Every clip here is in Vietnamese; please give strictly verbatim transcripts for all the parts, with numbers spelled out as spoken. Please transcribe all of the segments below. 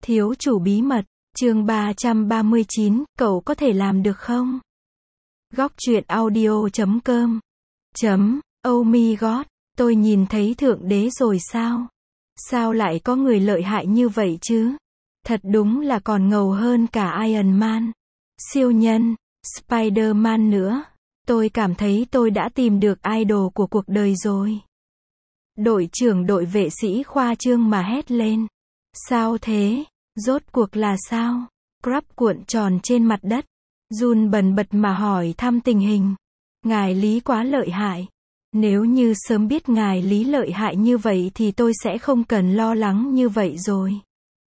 Thiếu chủ bí mật, chương ba trăm ba mươi chín, cậu có thể làm được không? Góc truyện audio chấm com chấm, oh my god, tôi nhìn thấy thượng đế rồi sao? Sao lại có người lợi hại như vậy chứ? Thật đúng là còn ngầu hơn cả Iron Man, siêu nhân, Spider-Man nữa. Tôi cảm thấy tôi đã tìm được idol của cuộc đời rồi. Đội trưởng đội vệ sĩ khoa trương mà hét lên. Sao thế? Rốt cuộc là sao? Crab cuộn tròn trên mặt đất, run bần bật mà hỏi thăm tình hình. Ngài Lý quá lợi hại. Nếu như sớm biết ngài Lý lợi hại như vậy thì tôi sẽ không cần lo lắng như vậy rồi.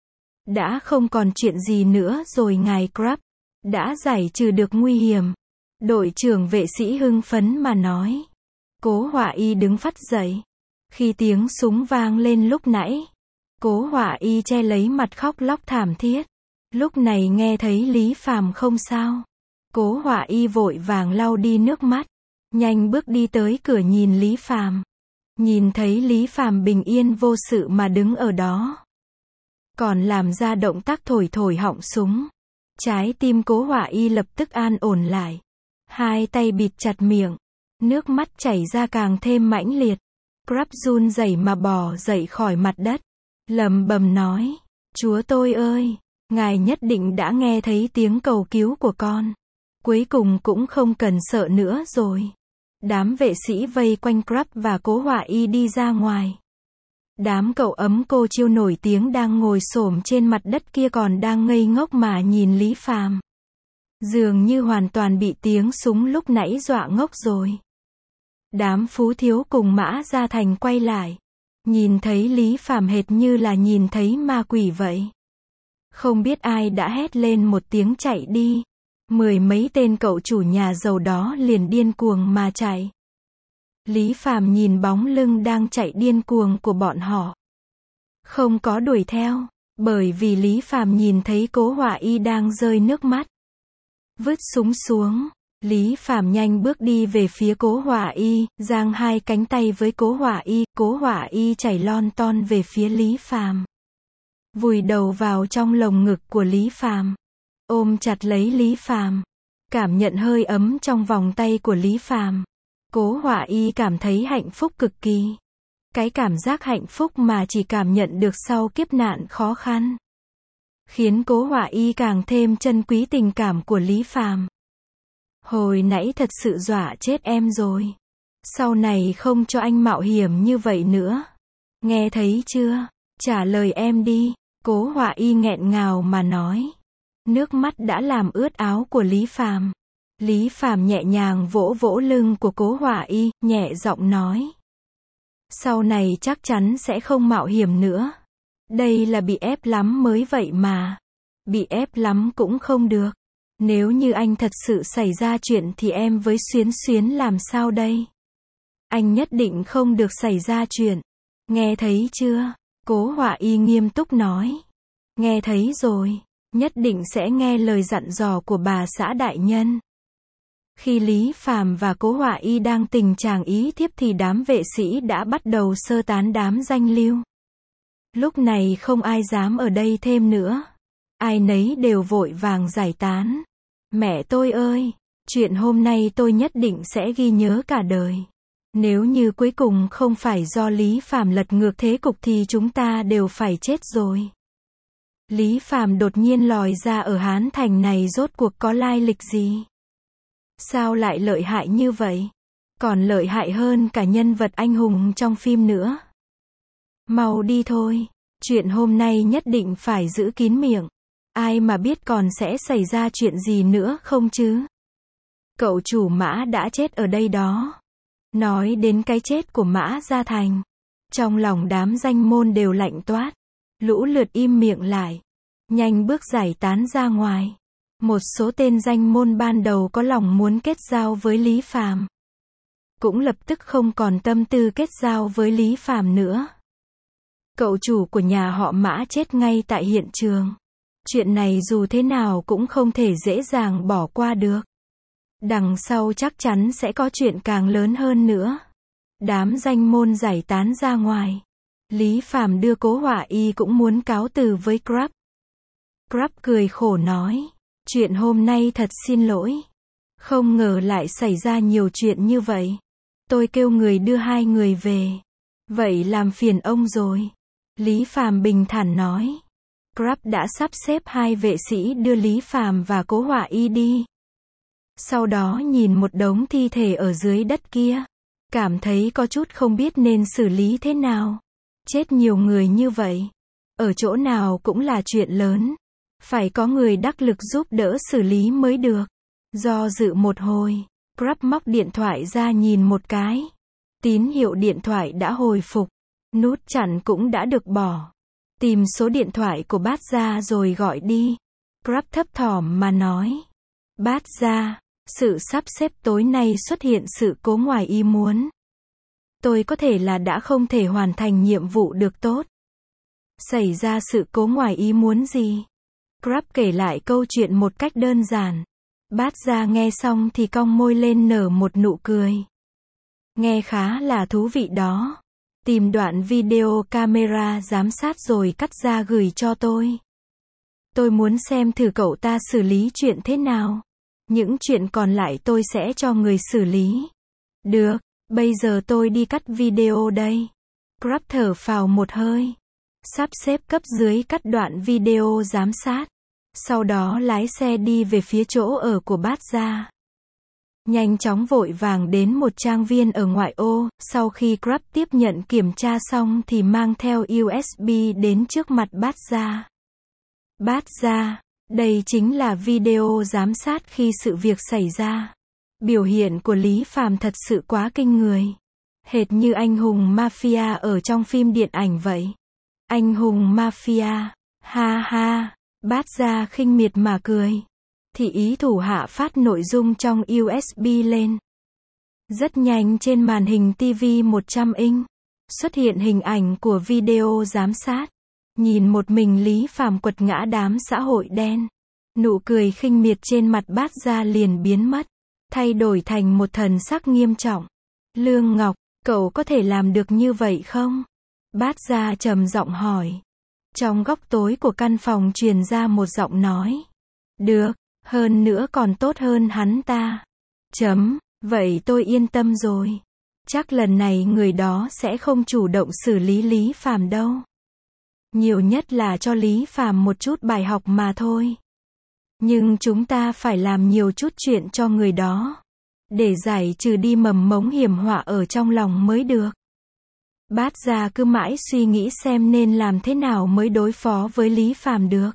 Đã không còn chuyện gì nữa rồi ngài Crab. Đã giải trừ được nguy hiểm. Đội trưởng vệ sĩ hưng phấn mà nói. Cố Họa Y đứng phắt dậy. Khi tiếng súng vang lên lúc nãy, Cố Họa Y che lấy mặt khóc lóc thảm thiết. Lúc này nghe thấy Lý Phàm không sao, Cố Họa Y vội vàng lau đi nước mắt, nhanh bước đi tới cửa nhìn Lý Phàm. Nhìn thấy Lý Phàm bình yên vô sự mà đứng ở đó, còn làm ra động tác thổi thổi họng súng. Trái tim Cố Họa Y lập tức an ổn lại. Hai tay bịt chặt miệng, nước mắt chảy ra càng thêm mãnh liệt. Crab run rẩy mà bò dậy khỏi mặt đất, lẩm bẩm nói, Chúa tôi ơi, ngài nhất định đã nghe thấy tiếng cầu cứu của con. Cuối cùng cũng không cần sợ nữa rồi. Đám vệ sĩ vây quanh Crab và Cố Họa Y đi ra ngoài. Đám cậu ấm cô chiêu nổi tiếng đang ngồi xổm trên mặt đất kia còn đang ngây ngốc mà nhìn Lý Phàm. Dường như hoàn toàn bị tiếng súng lúc nãy dọa ngốc rồi. Đám Phú Thiếu cùng Mã Gia Thành quay lại, nhìn thấy Lý Phàm hệt như là nhìn thấy ma quỷ vậy. Không biết ai đã hét lên một tiếng chạy đi. Mười mấy tên cậu chủ nhà giàu đó liền điên cuồng mà chạy. Lý Phàm nhìn bóng lưng đang chạy điên cuồng của bọn họ, không có đuổi theo, bởi vì Lý Phàm nhìn thấy Cố Họa Y đang rơi nước mắt. Vứt súng xuống, Lý Phàm nhanh bước đi về phía Cố Họa Y, giang hai cánh tay với Cố Họa Y, Cố Họa Y chảy lon ton về phía Lý Phàm. Vùi đầu vào trong lồng ngực của Lý Phàm, ôm chặt lấy Lý Phàm, cảm nhận hơi ấm trong vòng tay của Lý Phàm. Cố Họa Y cảm thấy hạnh phúc cực kỳ. Cái cảm giác hạnh phúc mà chỉ cảm nhận được sau kiếp nạn khó khăn, khiến Cố Họa Y càng thêm trân quý tình cảm của Lý Phàm. Hồi nãy thật sự dọa chết em rồi. Sau này không cho anh mạo hiểm như vậy nữa. Nghe thấy chưa? Trả lời em đi. Cố Họa Y nghẹn ngào mà nói. Nước mắt đã làm ướt áo của Lý Phàm. Lý Phàm nhẹ nhàng vỗ vỗ lưng của Cố Họa Y, nhẹ giọng nói. Sau này chắc chắn sẽ không mạo hiểm nữa. Đây là bị ép lắm mới vậy mà. Bị ép lắm cũng không được. Nếu như anh thật sự xảy ra chuyện thì em với Xuyến Xuyến làm sao đây? Anh nhất định không được xảy ra chuyện. Nghe thấy chưa? Cố Họa Y nghiêm túc nói. Nghe thấy rồi. Nhất định sẽ nghe lời dặn dò của bà xã đại nhân. Khi Lý Phàm và Cố Họa Y đang tình trạng ý thiếp thì đám vệ sĩ đã bắt đầu sơ tán đám danh lưu. Lúc này không ai dám ở đây thêm nữa. Ai nấy đều vội vàng giải tán. Mẹ tôi ơi, chuyện hôm nay tôi nhất định sẽ ghi nhớ cả đời. Nếu như cuối cùng không phải do Lý Phàm lật ngược thế cục thì chúng ta đều phải chết rồi. Lý Phàm đột nhiên lòi ra ở Hán Thành này rốt cuộc có lai lịch gì? Sao lại lợi hại như vậy? Còn lợi hại hơn cả nhân vật anh hùng trong phim nữa. Mau đi thôi, chuyện hôm nay nhất định phải giữ kín miệng. Ai mà biết còn sẽ xảy ra chuyện gì nữa không chứ? Cậu chủ Mã đã chết ở đây đó. Nói đến cái chết của Mã Gia Thành, trong lòng đám danh môn đều lạnh toát. Lũ lượt im miệng lại, nhanh bước giải tán ra ngoài. Một số tên danh môn ban đầu có lòng muốn kết giao với Lý Phàm, cũng lập tức không còn tâm tư kết giao với Lý Phàm nữa. Cậu chủ của nhà họ Mã chết ngay tại hiện trường. Chuyện này dù thế nào cũng không thể dễ dàng bỏ qua được. Đằng sau chắc chắn sẽ có chuyện càng lớn hơn nữa. Đám danh môn giải tán ra ngoài. Lý Phàm đưa Cố Họa Y cũng muốn cáo từ với Crab. Crab cười khổ nói. Chuyện hôm nay thật xin lỗi. Không ngờ lại xảy ra nhiều chuyện như vậy. Tôi kêu người đưa hai người về. Vậy làm phiền ông rồi. Lý Phàm bình thản nói. Crab đã sắp xếp hai vệ sĩ đưa Lý Phàm và Cố Họa Y đi. Sau đó nhìn một đống thi thể ở dưới đất kia. Cảm thấy có chút không biết nên xử lý thế nào. Chết nhiều người như vậy. Ở chỗ nào cũng là chuyện lớn. Phải có người đắc lực giúp đỡ xử lý mới được. Do dự một hồi, Crab móc điện thoại ra nhìn một cái. Tín hiệu điện thoại đã hồi phục. Nút chặn cũng đã được bỏ. Tìm số điện thoại của Bát Gia rồi gọi đi. Crab thấp thỏm mà nói. Bát Gia, sự sắp xếp tối nay xuất hiện sự cố ngoài ý muốn. Tôi có thể là đã không thể hoàn thành nhiệm vụ được tốt. Xảy ra sự cố ngoài ý muốn gì? Crab kể lại câu chuyện một cách đơn giản. Bát Gia nghe xong thì cong môi lên nở một nụ cười. Nghe khá là thú vị đó. Tìm đoạn video camera giám sát rồi cắt ra gửi cho tôi. Tôi muốn xem thử cậu ta xử lý chuyện thế nào. Những chuyện còn lại tôi sẽ cho người xử lý. Được, bây giờ tôi đi cắt video đây. Crab thở phào một hơi. Sắp xếp cấp dưới cắt đoạn video giám sát. Sau đó lái xe đi về phía chỗ ở của Bát Gia. Nhanh chóng vội vàng đến một trang viên ở ngoại ô. Sau khi Crab tiếp nhận kiểm tra xong thì mang theo u ét bê đến trước mặt Bát Gia. Bát Gia, đây chính là video giám sát khi sự việc xảy ra. Biểu hiện của Lý Phàm thật sự quá kinh người. Hệt như anh hùng mafia ở trong phim điện ảnh vậy. Anh hùng mafia, ha ha, Bát Gia khinh miệt mà cười. Thì ý thủ hạ phát nội dung trong u ét bê lên. Rất nhanh trên màn hình ti vi một trăm inch, xuất hiện hình ảnh của video giám sát. Nhìn một mình Lý Phàm quật ngã đám xã hội đen. Nụ cười khinh miệt trên mặt Bát Gia liền biến mất, thay đổi thành một thần sắc nghiêm trọng. Lương Ngọc, cậu có thể làm được như vậy không? Bát Gia trầm giọng hỏi. Trong góc tối của căn phòng truyền ra một giọng nói. Được, hơn nữa còn tốt hơn hắn ta. Chấm, vậy tôi yên tâm rồi. Chắc lần này người đó sẽ không chủ động xử lý Lý Phàm đâu. Nhiều nhất là cho Lý Phàm một chút bài học mà thôi. Nhưng chúng ta phải làm nhiều chút chuyện cho người đó. Để giải trừ đi mầm mống hiểm họa ở trong lòng mới được. Bát Gia cứ mãi suy nghĩ xem nên làm thế nào mới đối phó với Lý Phàm được.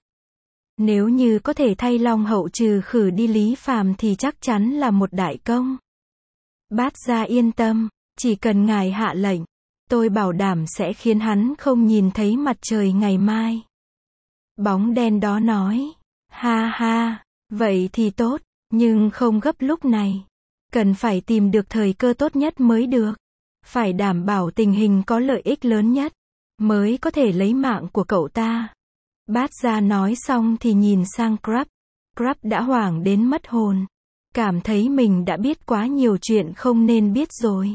Nếu như có thể thay Long Hậu trừ khử đi Lý Phàm thì chắc chắn là một đại công. Bát Gia yên tâm, chỉ cần ngài hạ lệnh, tôi bảo đảm sẽ khiến hắn không nhìn thấy mặt trời ngày mai. Bóng đen đó nói. Ha ha, vậy thì tốt, nhưng không gấp lúc này. Cần phải tìm được thời cơ tốt nhất mới được. Phải đảm bảo tình hình có lợi ích lớn nhất, mới có thể lấy mạng của cậu ta. Bát Gia nói xong thì nhìn sang Crab. Crab đã hoảng đến mất hồn. Cảm thấy mình đã biết quá nhiều chuyện không nên biết rồi.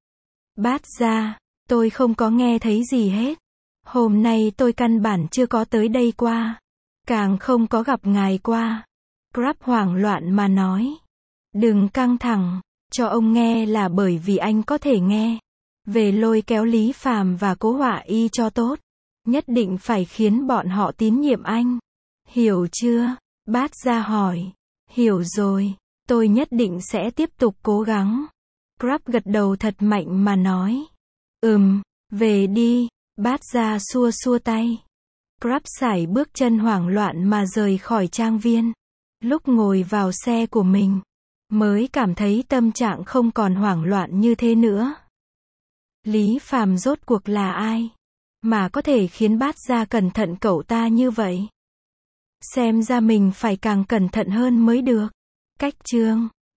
Bát Gia, tôi không có nghe thấy gì hết. Hôm nay tôi căn bản chưa có tới đây qua. Càng không có gặp ngài qua. Crab hoảng loạn mà nói. Đừng căng thẳng, cho ông nghe là bởi vì anh có thể nghe. Về lôi kéo Lý Phàm và Cố Họa Y cho tốt. Nhất định phải khiến bọn họ tín nhiệm anh. Hiểu chưa? Bát Gia hỏi. Hiểu rồi, tôi nhất định sẽ tiếp tục cố gắng. Crab gật đầu thật mạnh mà nói. Ừm, về đi. Bát Gia xua xua tay. Crab sải bước chân hoảng loạn mà rời khỏi trang viên. Lúc ngồi vào xe của mình, mới cảm thấy tâm trạng không còn hoảng loạn như thế nữa. Lý Phàm rốt cuộc là ai? Mà có thể khiến Bát Gia cẩn thận cậu ta như vậy? Xem ra mình phải càng cẩn thận hơn mới được. Cách chương